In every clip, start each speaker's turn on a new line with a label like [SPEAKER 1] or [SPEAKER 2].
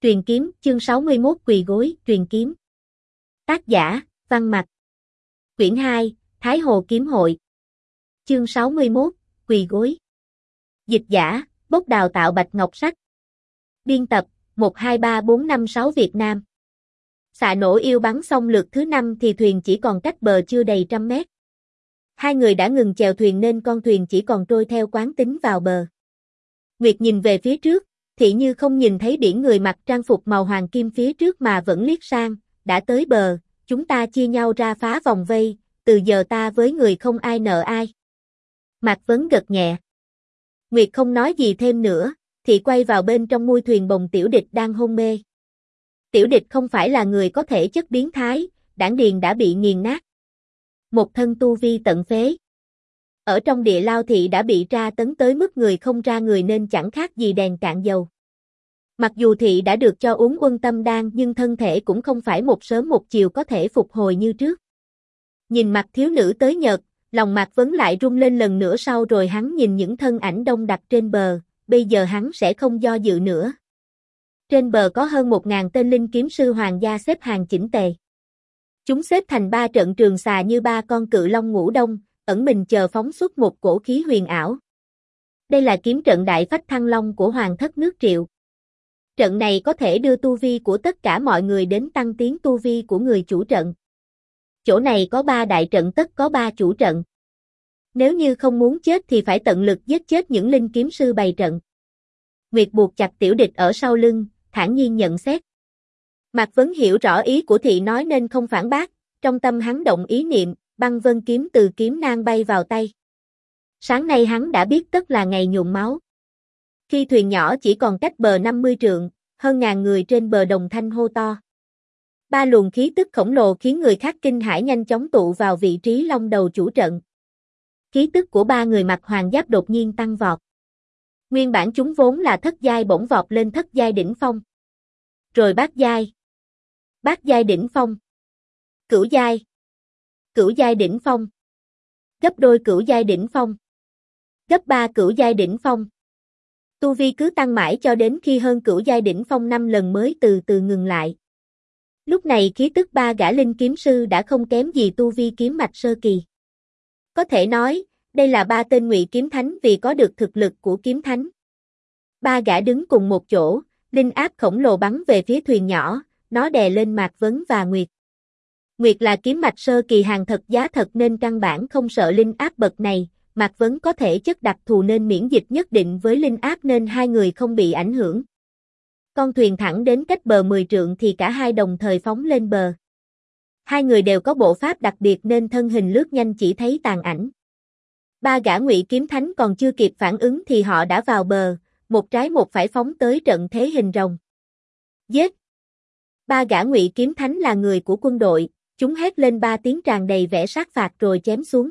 [SPEAKER 1] Truyền kiếm, chương 61 quỳ gối, truyền kiếm. Tác giả, Văn Mặc. Quyển 2, Thái Hồ Kiếm Hội. Chương 61, quỳ gối. Dịch giả, Bốc Đào tạo Bạch Ngọc Sách. Biên tập, 123456 Việt Nam. Xạ nổ yêu bắn xong lượt thứ 5 thì thuyền chỉ còn cách bờ chưa đầy 100 mét. Hai người đã ngừng chèo thuyền nên con thuyền chỉ còn trôi theo quán tính vào bờ. Nguyệt nhìn về phía trước, thị như không nhìn thấy biển người mặc trang phục màu hoàng kim phía trước mà vẫn liếc sang, đã tới bờ, chúng ta chia nhau ra phá vòng vây, từ giờ ta với người không ai nợ ai. Mạc Vấn gật nhẹ. Nguyệt không nói gì thêm nữa, thị quay vào bên trong mui thuyền bồng Tiểu Địch đang hôn mê. Tiểu Địch không phải là người có thể chất biến thái, đảng điền đã bị nghiền nát. Một thân tu vi tận phế. Ở trong địa lao thị đã bị tra tấn tới mức người không ra người nên chẳng khác gì đèn cạn dầu. Mặc dù thị đã được cho uống Quân Tâm Đan nhưng thân thể cũng không phải một sớm một chiều có thể phục hồi như trước. Nhìn mặt thiếu nữ tới nhợt, lòng Mạc Vấn lại rung lên lần nữa sau rồi hắn nhìn những thân ảnh đông đặc trên bờ, bây giờ hắn sẽ không do dự nữa. Trên bờ có hơn 1000 tên linh kiếm sư hoàng gia xếp hàng chỉnh tề. Chúng xếp thành 3 trận trường xà như 3 con cự long ngủ đông, ẩn mình chờ phóng xuất một cổ khí huyền ảo. Đây là kiếm trận Đại Phách Thăng Long của Hoàng thất nước Triệu. Trận này có thể đưa tu vi của tất cả mọi người đến tăng tiến tu vi của người chủ trận. Chỗ này có 3 đại trận tất có 3 chủ trận. Nếu như không muốn chết thì phải tận lực giết chết những linh kiếm sư bày trận. Nguyệt buộc chặt Tiểu Địch ở sau lưng, thản nhiên nhận xét. Mạc Vấn hiểu rõ ý của thị nói nên không phản bác, trong tâm hắn động ý niệm, băng vân kiếm từ kiếm nang bay vào tay. Sáng nay hắn đã biết tất là ngày nhuộm máu. Khi thuyền nhỏ chỉ còn cách bờ 50 trượng, hơn ngàn người trên bờ đồng thanh hô to. 3 luồng khí tức khổng lồ khiến người khác kinh hãi nhanh chóng tụ vào vị trí long đầu chủ trận. Khí tức của 3 người mặc hoàng giáp đột nhiên tăng vọt. Nguyên bản chúng vốn là thất giai bỗng vọt lên thất giai đỉnh phong. Rồi bát giai đỉnh phong. Cửu giai đỉnh phong. Gấp đôi cửu giai đỉnh phong. Gấp 3 cửu giai đỉnh phong. Tu vi cứ tăng mãi cho đến khi hơn cửu giai đỉnh phong 5 lần mới từ từ ngừng lại. Lúc này khí tức 3 gã linh kiếm sư đã không kém gì tu vi kiếm mạch sơ kỳ. Có thể nói, đây là 3 tên ngụy kiếm thánh vì có được thực lực của kiếm thánh. 3 gã đứng cùng một chỗ, linh áp khổng lồ bắn về phía thuyền nhỏ, nó đè lên Mạc Vấn và Nguyệt. Nguyệt là kiếm mạch sơ kỳ hàng thật giá thật nên căn bản không sợ linh áp bậc này, Mạc Vấn có thể chất đặc thù nên miễn dịch nhất định với linh áp nên hai người không bị ảnh hưởng. Con thuyền thẳng đến cách bờ 10 trượng thì cả hai đồng thời phóng lên bờ. Hai người đều có bộ pháp đặc biệt nên thân hình lướt nhanh chỉ thấy tàn ảnh. 3 gã ngụy kiếm thánh còn chưa kịp phản ứng thì họ đã vào bờ, một trái một phải phóng tới trận thế hình rồng. Giết! 3 gã ngụy kiếm thánh là người của quân đội, chúng hét lên 3 tiếng tràn đầy vẻ sát phạt rồi chém xuống.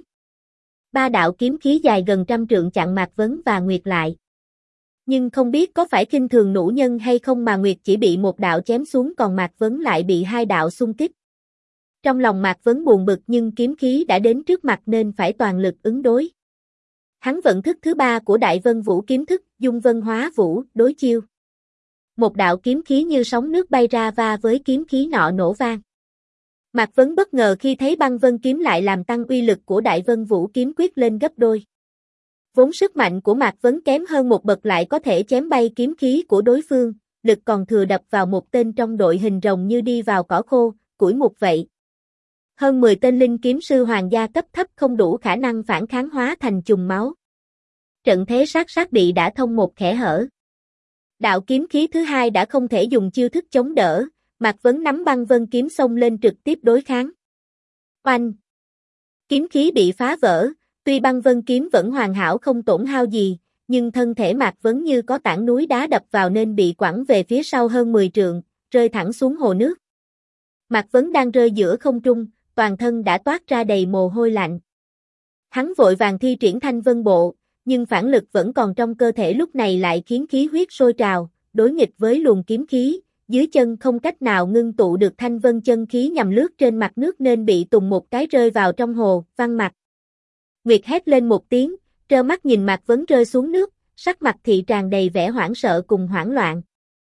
[SPEAKER 1] 3 đạo kiếm khí dài gần 100 trượng chặn Mạc Vấn và Nguyệt lại. Nhưng không biết có phải khinh thường nữ nhân hay không mà Nguyệt chỉ bị một đạo chém xuống còn Mạc Vấn lại bị 2 đạo xung kích. Trong lòng Mạc Vấn buồn bực nhưng kiếm khí đã đến trước mặt nên phải toàn lực ứng đối. Hắn vận thức thứ 3 của Đại Vân Vũ kiếm thức, Dung Vân Hóa Vũ, đối chiêu. Một đạo kiếm khí như sóng nước bay ra va với kiếm khí nọ nổ vang. Mạc Vấn bất ngờ khi thấy băng vân kiếm lại làm tăng uy lực của Đại Vân Vũ kiếm quyết lên gấp đôi. Vốn sức mạnh của Mạc Vấn kém hơn một bậc lại có thể chém bay kiếm khí của đối phương, lực còn thừa đập vào một tên trong đội hình rồng như đi vào cỏ khô, củi mục vậy. Hơn 10 tên linh kiếm sư hoàng gia cấp thấp không đủ khả năng phản kháng hóa thành chùm máu. Trận thế sát bị đã thông một kẽ hở. Đạo kiếm khí thứ 2 đã không thể dùng chiêu thức chống đỡ, Mạc Vấn nắm băng vân kiếm xông lên trực tiếp đối kháng. Oanh! Kiếm khí bị phá vỡ, tuy băng vân kiếm vẫn hoàn hảo không tổn hao gì, nhưng thân thể Mạc Vấn như có tảng núi đá đập vào nên bị quẳng về phía sau hơn 10 trượng, rơi thẳng xuống hồ nước. Mạc Vấn đang rơi giữa không trung, toàn thân đã toát ra đầy mồ hôi lạnh. Hắn vội vàng thi triển Thanh Vân Bộ, nhưng phản lực vẫn còn trong cơ thể lúc này lại khiến khí huyết sôi trào, đối nghịch với luồng kiếm khí, dưới chân không cách nào ngưng tụ được thanh vân chân khí nhằm lướt trên mặt nước nên bị tùng một cái rơi vào trong hồ, văng mặt. Nguyệt hét lên một tiếng, trơ mắt nhìn Mạc Vấn rơi xuống nước, sắc mặt thị tràn đầy vẻ hoảng sợ cùng hoảng loạn.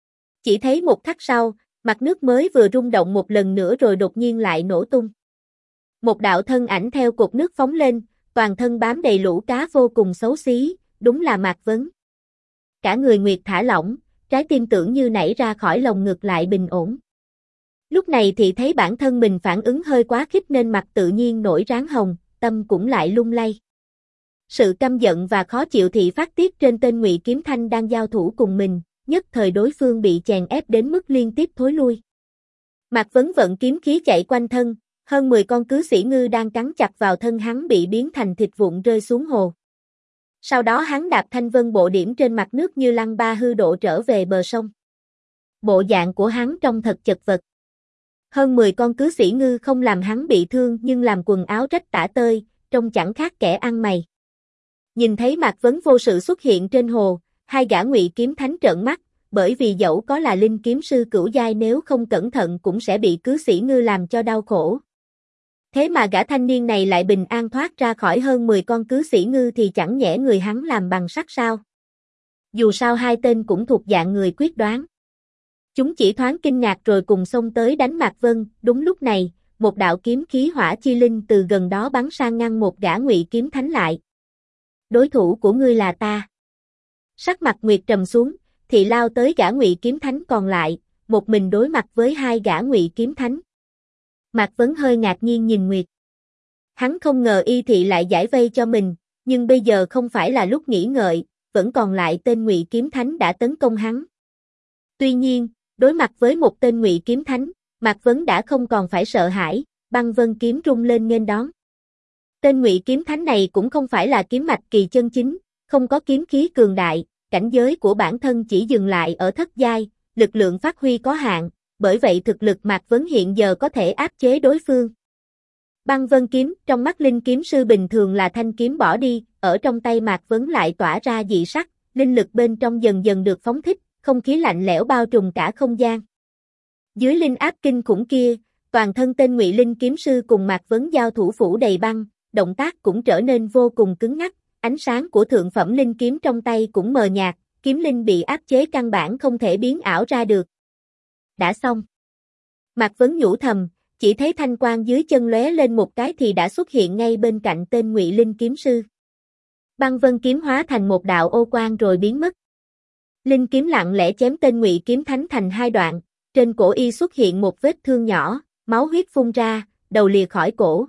[SPEAKER 1] Chỉ thấy một khắc sau, mặt nước mới vừa rung động một lần nữa rồi đột nhiên lại nổ tung. Một đạo thân ảnh theo cột nước phóng lên, toàn thân bám đầy lũ cá vô cùng xấu xí, đúng là Mạc Vấn. Cả người Nguyệt thả lỏng, trái tim tưởng như nảy ra khỏi lồng ngực lại bình ổn. Lúc này thì thấy bản thân mình phản ứng hơi quá khích nên mặt tự nhiên nổi ráng hồng, tâm cũng lại lung lay. Sự căm giận và khó chịu thì phát tiết trên tên Ngụy Kiếm Thanh đang giao thủ cùng mình, nhất thời đối phương bị chèn ép đến mức liên tiếp thối lui. Mạc Vấn vận kiếm khí chạy quanh thân, hơn 10 con cứ sĩ ngư đang cắn chặt vào thân hắn bị biến thành thịt vụn rơi xuống hồ. Sau đó hắn đạp thanh vân bộ điểm trên mặt nước như lăng ba hư độ trở về bờ sông. Bộ dạng của hắn trông thật chật vật. Hơn 10 con cứ sĩ ngư không làm hắn bị thương nhưng làm quần áo rách tả tơi, trông chẳng khác kẻ ăn mày. Nhìn thấy Mạc Vấn vô sự xuất hiện trên hồ, hai gã Ngụy Kiếm Thánh trợn mắt, bởi vì dẫu có là linh kiếm sư cửu giai nếu không cẩn thận cũng sẽ bị cứ sĩ ngư làm cho đau khổ. Thế mà gã thanh niên này lại bình an thoát ra khỏi hơn 10 con cứ sĩ ngư thì chẳng nhẽ người hắn làm bằng sắt sao? Dù sao hai tên cũng thuộc dạng người quyết đoán. Chúng chỉ thoáng kinh ngạc rồi cùng xông tới đánh Mạc Vân, đúng lúc này, một đạo kiếm khí hỏa chi linh từ gần đó bắn sang ngăn một gã Ngụy Kiếm Thánh lại. Đối thủ của ngươi là ta. Sắc mặt Nguyệt trầm xuống, thì lao tới gã Ngụy Kiếm Thánh còn lại, một mình đối mặt với hai gã Ngụy Kiếm Thánh. Mạc Vấn hơi ngạc nhiên nhìn Nguyệt. Hắn không ngờ y thị lại giải vây cho mình, nhưng bây giờ không phải là lúc nghỉ ngợi, vẫn còn lại tên Ngụy Kiếm Thánh đã tấn công hắn. Tuy nhiên, đối mặt với một tên Ngụy Kiếm Thánh, Mạc Vấn đã không còn phải sợ hãi, băng vân kiếm rung lên nghênh đón. Tên Ngụy Kiếm Thánh này cũng không phải là kiếm mạch kỳ chân chính, không có kiếm khí cường đại, cảnh giới của bản thân chỉ dừng lại ở thất giai, lực lượng phát huy có hạn, bởi vậy thực lực Mạc Vấn hiện giờ có thể áp chế đối phương. Băng vân kiếm, trong mắt linh kiếm sư bình thường là thanh kiếm bỏ đi, ở trong tay Mạc Vấn lại tỏa ra dị sắc, linh lực bên trong dần dần được phóng thích, không khí lạnh lẽo bao trùm cả không gian. Dưới linh áp kinh khủng kia, toàn thân tên Ngụy linh kiếm sư cùng Mạc Vấn giao thủ phủ đầy băng, động tác cũng trở nên vô cùng cứng ngắc, ánh sáng của thượng phẩm linh kiếm trong tay cũng mờ nhạt, kiếm linh bị áp chế căn bản không thể biến ảo ra được. Đã xong. Mạc Vấn nhủ thầm, chỉ thấy thanh quang dưới chân lóe lên một cái thì đã xuất hiện ngay bên cạnh tên Ngụy linh kiếm sư. Băng vân kiếm hóa thành một đạo ô quang rồi biến mất. Linh kiếm lặng lẽ chém tên Ngụy Kiếm Thánh thành hai đoạn, trên cổ y xuất hiện một vết thương nhỏ, máu huyết phun ra, đầu lìa khỏi cổ.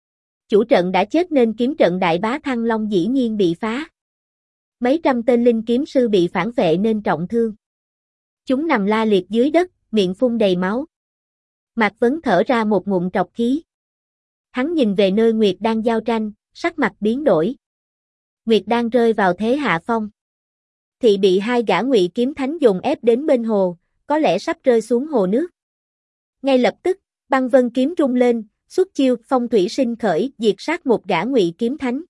[SPEAKER 1] Chủ trận đã chết nên kiếm trận Đại Bá Thăng Long dĩ nhiên bị phá. Mấy trăm tên linh kiếm sư bị phản vệ nên trọng thương. Chúng nằm la liệt dưới đất, miệng phun đầy máu. Mạc Vấn thở ra một ngụm trọc khí. Hắn nhìn về nơi Nguyệt đang giao tranh, sắc mặt biến đổi. Nguyệt đang rơi vào thế hạ phong. Thì bị hai gã Ngụy Kiếm Thánh dồn ép đến bên hồ, có lẽ sắp rơi xuống hồ nước. Ngay lập tức, băng vân kiếm rung lên, xuất chiêu phong thủy sinh khởi diệt sát một gã Ngụy Kiếm Thánh.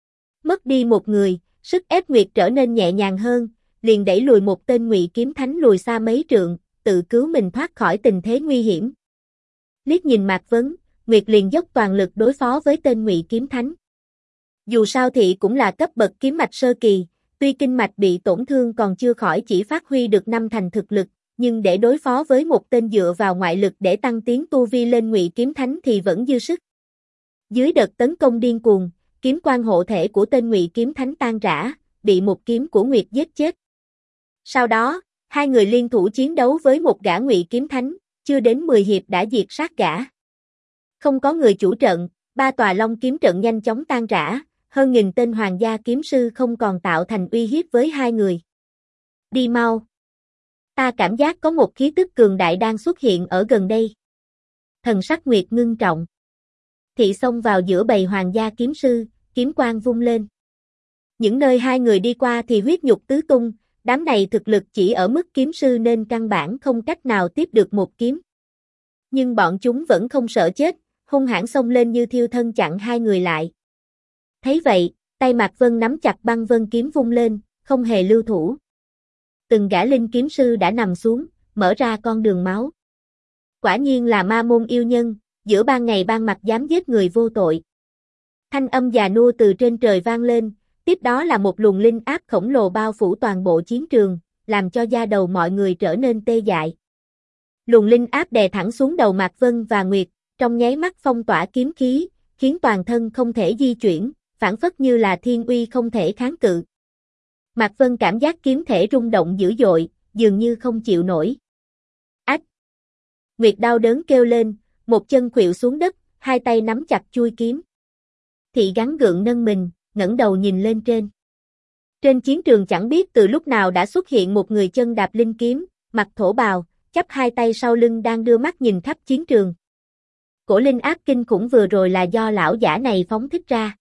[SPEAKER 1] Mất đi một người, sức ép Nguyệt trở nên nhẹ nhàng hơn, liền đẩy lùi một tên Ngụy Kiếm Thánh lùi xa mấy trượng, tự cứu mình thoát khỏi tình thế nguy hiểm. Liếc nhìn Mạc Vấn, Nguyệt liền dốc toàn lực đối phó với tên Ngụy Kiếm Thánh. Dù sao thì cũng là cấp bậc kiếm mạch sơ kỳ, tuy kinh mạch bị tổn thương còn chưa khỏi chỉ phát huy được 5 thành thực lực, nhưng để đối phó với một tên dựa vào ngoại lực để tăng tiến tu vi lên Ngụy Kiếm Thánh thì vẫn dư sức. Dưới đợt tấn công điên cuồng, kiếm quang hộ thể của tên Ngụy Kiếm Thánh tan rã, bị một kiếm của Nguyệt giết chết. Sau đó, hai người liên thủ chiến đấu với một gã Ngụy Kiếm Thánh, chưa đến 10 hiệp đã diệt sát gã. Không có người chủ trận, ba tòa long kiếm trận nhanh chóng tan rã, hơn nghìn tên hoàng gia kiếm sư không còn tạo thành uy hiếp với hai người. Đi mau. Ta cảm giác có một khí tức cường đại đang xuất hiện ở gần đây. Thần sắc Nguyệt ngưng trọng. Thị xông vào giữa bầy hoàng gia kiếm sư, kiếm quang vung lên. Những nơi hai người đi qua thì huyết nhục tứ tung, đám này thực lực chỉ ở mức kiếm sư nên căn bản không cách nào tiếp được một kiếm. Nhưng bọn chúng vẫn không sợ chết, hung hãn xông lên như thiêu thân chặn hai người lại. Thấy vậy, tay Mạc Vân nắm chặt băng vân kiếm vung lên, không hề lưu thủ. Từng gã linh kiếm sư đã nằm xuống, mở ra con đường máu. Quả nhiên là ma môn yêu nhân, giữa ban ngày ban mặt dám giết người vô tội. Thanh âm già nua từ trên trời vang lên, tiếp đó là một luồng linh áp khổng lồ bao phủ toàn bộ chiến trường, làm cho da đầu mọi người trở nên tê dại. Luồng linh áp đè thẳng xuống đầu Mạc Vân và Nguyệt, trong nháy mắt phong tỏa kiếm khí, khiến toàn thân không thể di chuyển, phản phất như là thiên uy không thể kháng cự. Mạc Vân cảm giác kiếm thể rung động dữ dội, dường như không chịu nổi. Ách! Nguyệt đau đớn kêu lên, một chân khuỵu xuống đất, hai tay nắm chặt chuôi kiếm. Thị gắng gượng nâng mình, ngẩng đầu nhìn lên trên. Trên chiến trường chẳng biết từ lúc nào đã xuất hiện một người chân đạp linh kiếm, mặc thổ bào, chắp hai tay sau lưng đang đưa mắt nhìn khắp chiến trường. Cổ linh áp kinh khủng vừa rồi là do lão giả này phóng thích ra.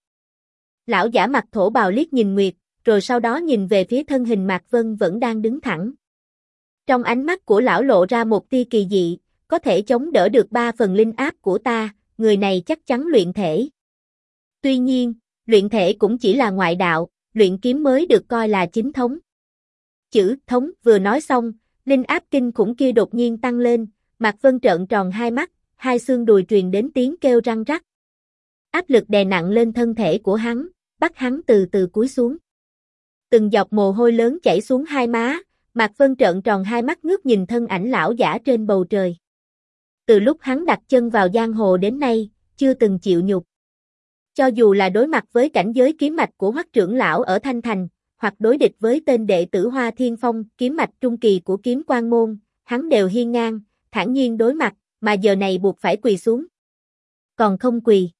[SPEAKER 1] Lão giả mặc thổ bào liếc nhìn Nguyệt, rồi sau đó nhìn về phía thân hình Mạc Vân vẫn đang đứng thẳng. Trong ánh mắt của lão lộ ra một tia kỳ dị, có thể chống đỡ được 3 phần linh áp của ta, người này chắc chắn luyện thể. Tuy nhiên, luyện thể cũng chỉ là ngoại đạo, luyện kiếm mới được coi là chính thống. Chữ thống vừa nói xong, linh áp kinh khủng kia đột nhiên tăng lên, Mạc Vân trợn tròn hai mắt, hai xương đùi truyền đến tiếng kêu răng rắc. Áp lực đè nặng lên thân thể của hắn, bắt hắn từ từ cúi xuống. Từng giọt mồ hôi lớn chảy xuống hai má, Mạc Vân trợn tròn hai mắt ngước nhìn thân ảnh lão giả trên bầu trời. Từ lúc hắn đặt chân vào giang hồ đến nay, chưa từng chịu nhục. Cho dù là đối mặt với cảnh giới kiếm mạch của Hoắc trưởng lão ở Thanh Thành, hoặc đối địch với tên đệ tử Hoa Thiên Phong, kiếm mạch trung kỳ của Kiếm Quan môn, hắn đều hiên ngang, thản nhiên đối mặt, mà giờ này buộc phải quỳ xuống. Còn không quỳ.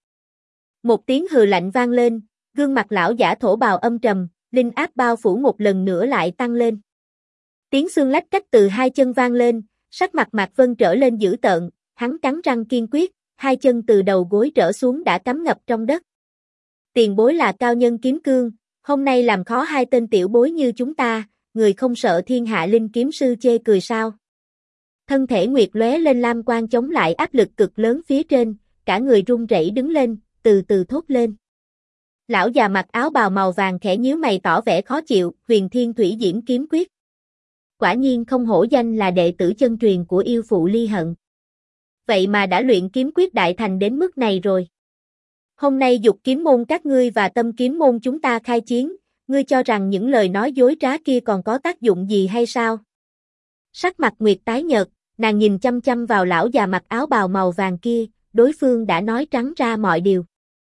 [SPEAKER 1] Một tiếng hừ lạnh vang lên, gương mặt lão giả thổ bào âm trầm, linh áp bao phủ một lần nữa lại tăng lên. Tiếng xương lách cách từ hai chân vang lên, sắc mặt Mạc Vân trở lên dữ tợn, hắn cắn răng kiên quyết, hai chân từ đầu gối trở xuống đã cắm ngập trong đất. Tiền bối là cao nhân kiếm cương, hôm nay làm khó hai tên tiểu bối như chúng ta, người không sợ thiên hạ linh kiếm sư chê cười sao? Thân thể Nguyệt lóe lên lam quang chống lại áp lực cực lớn phía trên, cả người run rẩy đứng lên, từ từ thốt lên. Lão già mặc áo bào màu vàng khẽ nhíu mày tỏ vẻ khó chịu, Huyền Thiên Thủy Diễm kiếm quyết. Quả nhiên không hổ danh là đệ tử chân truyền của yêu phụ Ly Hận. Vậy mà đã luyện kiếm quyết đại thành đến mức này rồi. Hôm nay Dục kiếm môn các ngươi và Tâm kiếm môn chúng ta khai chiến, ngươi cho rằng những lời nói dối trá kia còn có tác dụng gì hay sao? Sắc mặt Nguyệt tái nhợt, nàng nhìn chăm chăm vào lão già mặc áo bào màu vàng kia, đối phương đã nói trắng ra mọi điều.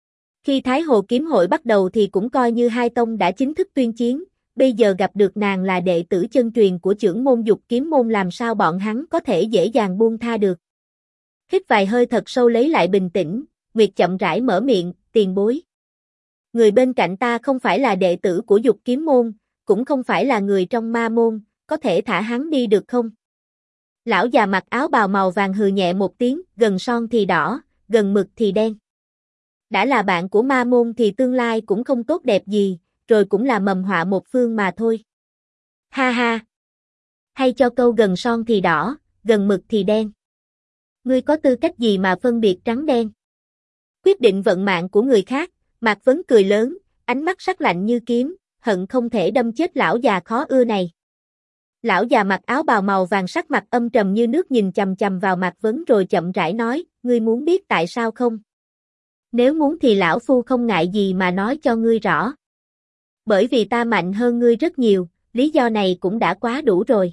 [SPEAKER 1] Khi Thái Hồ kiếm hội bắt đầu thì cũng coi như hai tông đã chính thức tuyên chiến, bây giờ gặp được nàng là đệ tử chân truyền của trưởng môn Dục kiếm môn làm sao bọn hắn có thể dễ dàng buông tha được. Hít vài hơi thật sâu lấy lại bình tĩnh, Nguyệt chậm rãi mở miệng, tiền bối. Người bên cạnh ta không phải là đệ tử của Dục kiếm môn, cũng không phải là người trong ma môn, có thể thả hắn đi được không? Lão già mặc áo bào màu vàng hừ nhẹ một tiếng, gần son thì đỏ, gần mực thì đen. Đã là bạn của ma môn thì tương lai cũng không tốt đẹp gì, rồi cũng là mầm họa một phương mà thôi. Ha ha! Hay cho câu gần son thì đỏ, gần mực thì đen. Ngươi có tư cách gì mà phân biệt trắng đen? Quyết định vận mạng của người khác, Mạc Vấn cười lớn, ánh mắt sắc lạnh như kiếm, hận không thể đâm chết lão già khó ưa này. Lão già mặc áo bào màu vàng sắc mặt âm trầm như nước nhìn chằm chằm vào Mạc Vấn rồi chậm rãi nói, ngươi muốn biết tại sao không? Nếu muốn thì lão phu không ngại gì mà nói cho ngươi rõ. Bởi vì ta mạnh hơn ngươi rất nhiều, lý do này cũng đã quá đủ rồi.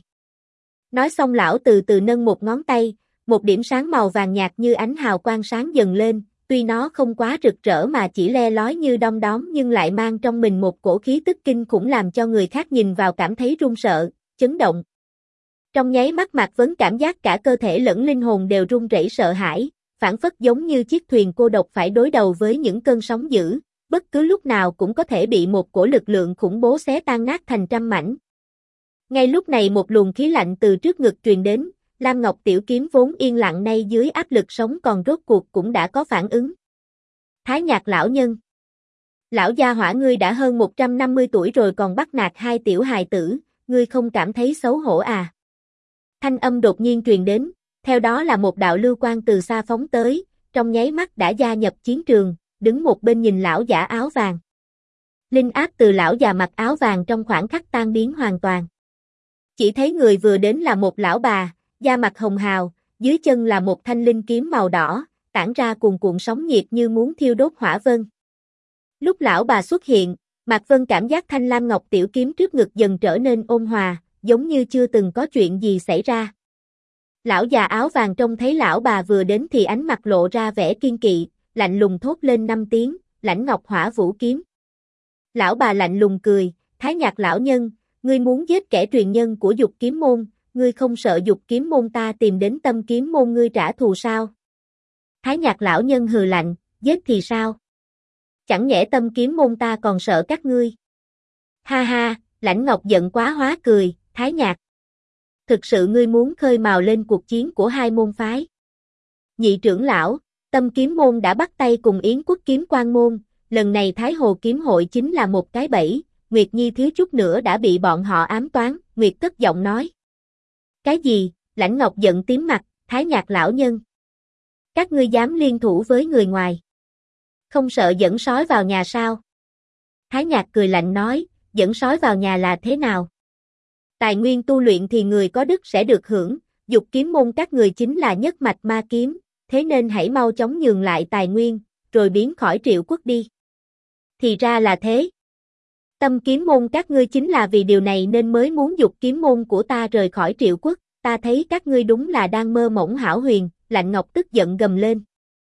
[SPEAKER 1] Nói xong lão từ từ nâng một ngón tay, một điểm sáng màu vàng nhạt như ánh hào quang sáng dần lên, tuy nó không quá rực rỡ mà chỉ le lói như đom đóm nhưng lại mang trong mình một cổ khí tức kinh khủng làm cho người khác nhìn vào cảm thấy run sợ, chấn động. Trong nháy mắt Mạc Vấn cảm giác cả cơ thể lẫn linh hồn đều run rẩy sợ hãi, phảng phất giống như chiếc thuyền cô độc phải đối đầu với những cơn sóng dữ, bất cứ lúc nào cũng có thể bị một cổ lực lượng khủng bố xé tan nát thành trăm mảnh. Ngay lúc này một luồng khí lạnh từ trước ngực truyền đến, Lam Ngọc tiểu kiếm vốn yên lặng nay dưới áp lực sống còn rốt cuộc cũng đã có phản ứng. Thái Nhạc lão nhân. Lão gia hỏa ngươi đã hơn 150 tuổi rồi còn bắt nạt hai tiểu hài tử, ngươi không cảm thấy xấu hổ à? Thanh âm đột nhiên truyền đến, theo đó là một đạo lưu quang từ xa phóng tới, trong nháy mắt đã gia nhập chiến trường, đứng một bên nhìn lão giả áo vàng. Linh áp từ lão già mặc áo vàng trong khoảng khắc tan biến hoàn toàn. Chỉ thấy người vừa đến là một lão bà, da mặt hồng hào, dưới chân là một thanh linh kiếm màu đỏ, tản ra cuồn cuộn sóng nhiệt như muốn thiêu đốt hỏa vân. Lúc lão bà xuất hiện, Mạc Vân cảm giác thanh lam ngọc tiểu kiếm trước ngực dần trở nên ôn hòa, giống như chưa từng có chuyện gì xảy ra. Lão già áo vàng trông thấy lão bà vừa đến thì ánh mặt lộ ra vẻ kiên kỵ, lạnh lùng thốt lên 5 tiếng, Lãnh Ngọc Hỏa Vũ Kiếm. Lão bà lạnh lùng cười, Thái Nhạc lão nhân, ngươi muốn giết kẻ truyền nhân của Dục Kiếm môn, ngươi không sợ Dục Kiếm môn ta tìm đến Tâm Kiếm môn ngươi trả thù sao? Thái Nhạc lão nhân hừ lạnh, giết thì sao? Chẳng nhẽ Tâm Kiếm môn ta còn sợ các ngươi? Ha ha, Lãnh Ngọc giận quá hóa cười, Thái Nhạc. Thực sự ngươi muốn khơi mào lên cuộc chiến của hai môn phái. Nhị trưởng lão, Tâm Kiếm môn đã bắt tay cùng Yến Quốc Kiếm Quan môn, lần này Thái Hồ kiếm hội chính là một cái bẫy, Nguyệt Nhi thiếu chút nữa đã bị bọn họ ám toán, Nguyệt cất giọng nói. Cái gì? Lãnh Ngọc giận tím mặt, Thái Nhạc lão nhân. Các ngươi dám liên thủ với người ngoài. Không sợ dẫn sói vào nhà sao? Thái Nhạc cười lạnh nói, dẫn sói vào nhà là thế nào? Tài nguyên tu luyện thì người có đức sẽ được hưởng, Dục Kiếm môn các người chính là nhất mạch ma kiếm, thế nên hãy mau chóng nhường lại tài nguyên, rồi biến khỏi Triệu Quốc đi. Thì ra là thế. Tâm Kiếm môn các ngươi chính là vì điều này nên mới muốn Dục Kiếm môn của ta rời khỏi Triệu Quốc, ta thấy các ngươi đúng là đang mơ mộng hão huyền, Lạnh Ngọc tức giận gầm lên.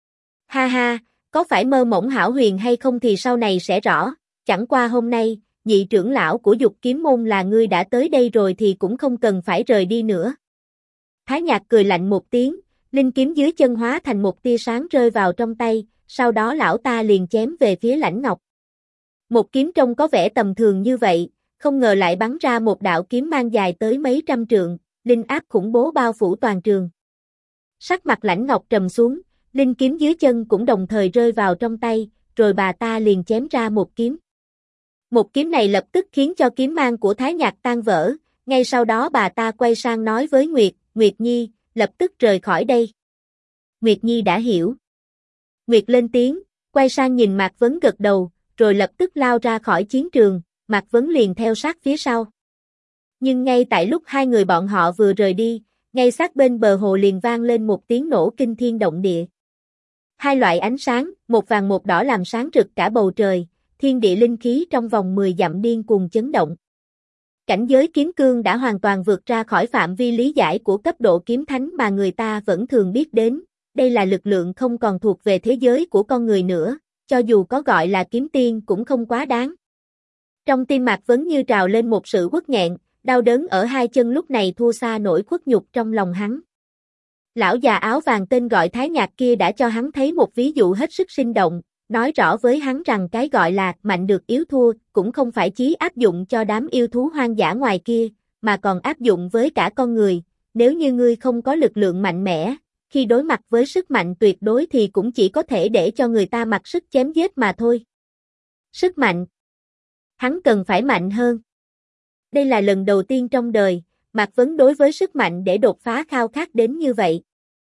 [SPEAKER 1] Ha ha, có phải mơ mộng hão huyền hay không thì sau này sẽ rõ, chẳng qua hôm nay, nhị trưởng lão của Dục Kiếm môn là ngươi đã tới đây rồi thì cũng không cần phải rời đi nữa. Thái Nhạc cười lạnh một tiếng, linh kiếm dưới chân hóa thành một tia sáng rơi vào trong tay, sau đó lão ta liền chém về phía Lãnh Ngọc. Một kiếm trông có vẻ tầm thường như vậy, không ngờ lại bắn ra một đạo kiếm mang dài tới mấy trăm trượng, linh áp khủng bố bao phủ toàn trường. Sắc mặt Lãnh Ngọc trầm xuống, linh kiếm dưới chân cũng đồng thời rơi vào trong tay, rồi bà ta liền chém ra một kiếm. Một kiếm này lập tức khiến cho kiếm mang của Thái Nhạc tan vỡ, ngay sau đó bà ta quay sang nói với Nguyệt, Nguyệt Nhi, lập tức rời khỏi đây. Nguyệt Nhi đã hiểu. Nguyệt lên tiếng, quay sang nhìn Mạc Vấn gật đầu, rồi lập tức lao ra khỏi chiến trường, Mạc Vấn liền theo sát phía sau. Nhưng ngay tại lúc hai người bọn họ vừa rời đi, ngay sát bên bờ hồ liền vang lên một tiếng nổ kinh thiên động địa. Hai loại ánh sáng, một vàng một đỏ làm sáng rực cả bầu trời, thiên địa linh khí trong vòng 10 dặm điên cuồng chấn động. Cảnh giới kiếm cương đã hoàn toàn vượt ra khỏi phạm vi lý giải của cấp độ kiếm thánh mà người ta vẫn thường biết đến, đây là lực lượng không còn thuộc về thế giới của con người nữa, cho dù có gọi là kiếm tiên cũng không quá đáng. Trong tim Mạc Vấn như trào lên một sự uất nghẹn, đau đớn ở hai chân lúc này thua xa nỗi khuất nhục trong lòng hắn. Lão già áo vàng tên gọi Thái Nhạc kia đã cho hắn thấy một ví dụ hết sức sinh động, nói rõ với hắn rằng cái gọi là mạnh được yếu thua cũng không phải chỉ áp dụng cho đám yêu thú hoang dã ngoài kia, mà còn áp dụng với cả con người. Nếu như ngươi không có lực lượng mạnh mẽ, khi đối mặt với sức mạnh tuyệt đối thì cũng chỉ có thể để cho người ta mặc sức chém giết mà thôi. Sức mạnh. Hắn cần phải mạnh hơn. Đây là lần đầu tiên trong đời, Mạc Vấn đối với sức mạnh để đột phá khao khát đến như vậy.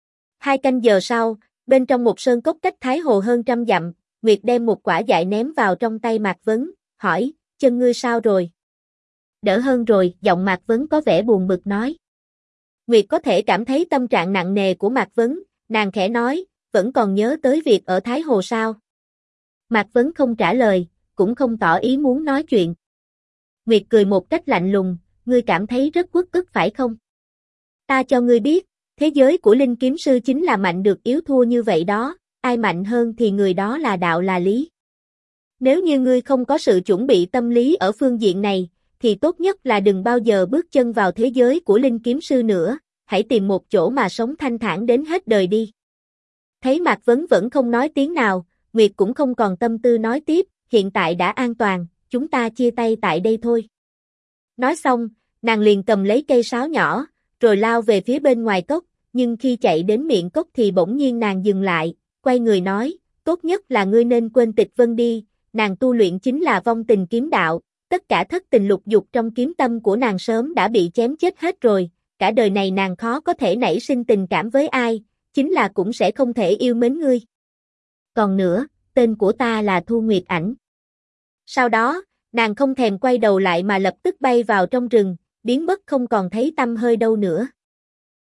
[SPEAKER 1] 2 canh giờ sau, bên trong một sơn cốc cách Thái Hồ hơn 100 dặm, Nguyệt đem một quả dại ném vào trong tay Mạc Vấn, hỏi, chân ngươi sao rồi? Đỡ hơn rồi, giọng Mạc Vấn có vẻ buồn bực nói. Nguyệt có thể cảm thấy tâm trạng nặng nề của Mạc Vấn, nàng khẽ nói, vẫn còn nhớ tới việc ở Thái Hồ sao? Mạc Vấn không trả lời, cũng không tỏ ý muốn nói chuyện. Nguyệt cười một cách lạnh lùng, ngươi cảm thấy rất uất ức phải không? Ta cho ngươi biết, thế giới của linh kiếm sư chính là mạnh được yếu thua như vậy đó, ai mạnh hơn thì người đó là đạo là lý. Nếu như ngươi không có sự chuẩn bị tâm lý ở phương diện này, thì tốt nhất là đừng bao giờ bước chân vào thế giới của linh kiếm sư nữa, hãy tìm một chỗ mà sống thanh thản đến hết đời đi. Thấy Mạc Vấn vẫn không nói tiếng nào, Nguyệt cũng không còn tâm tư nói tiếp, hiện tại đã an toàn, chúng ta chia tay tại đây thôi. Nói xong, nàng liền cầm lấy cây sáo nhỏ, rồi lao về phía bên ngoài cốc, nhưng khi chạy đến miệng cốc thì bỗng nhiên nàng dừng lại, quay người nói, tốt nhất là ngươi nên quên Tịch Vân đi, nàng tu luyện chính là vong tình kiếm đạo, tất cả thất tình lục dục trong kiếm tâm của nàng sớm đã bị chém chết hết rồi, cả đời này nàng khó có thể nảy sinh tình cảm với ai, chính là cũng sẽ không thể yêu mến ngươi. Còn nữa, tên của ta là Thu Nguyệt Ảnh. Sau đó, nàng không thèm quay đầu lại mà lập tức bay vào trong rừng, biến mất không còn thấy tăm hơi đâu nữa.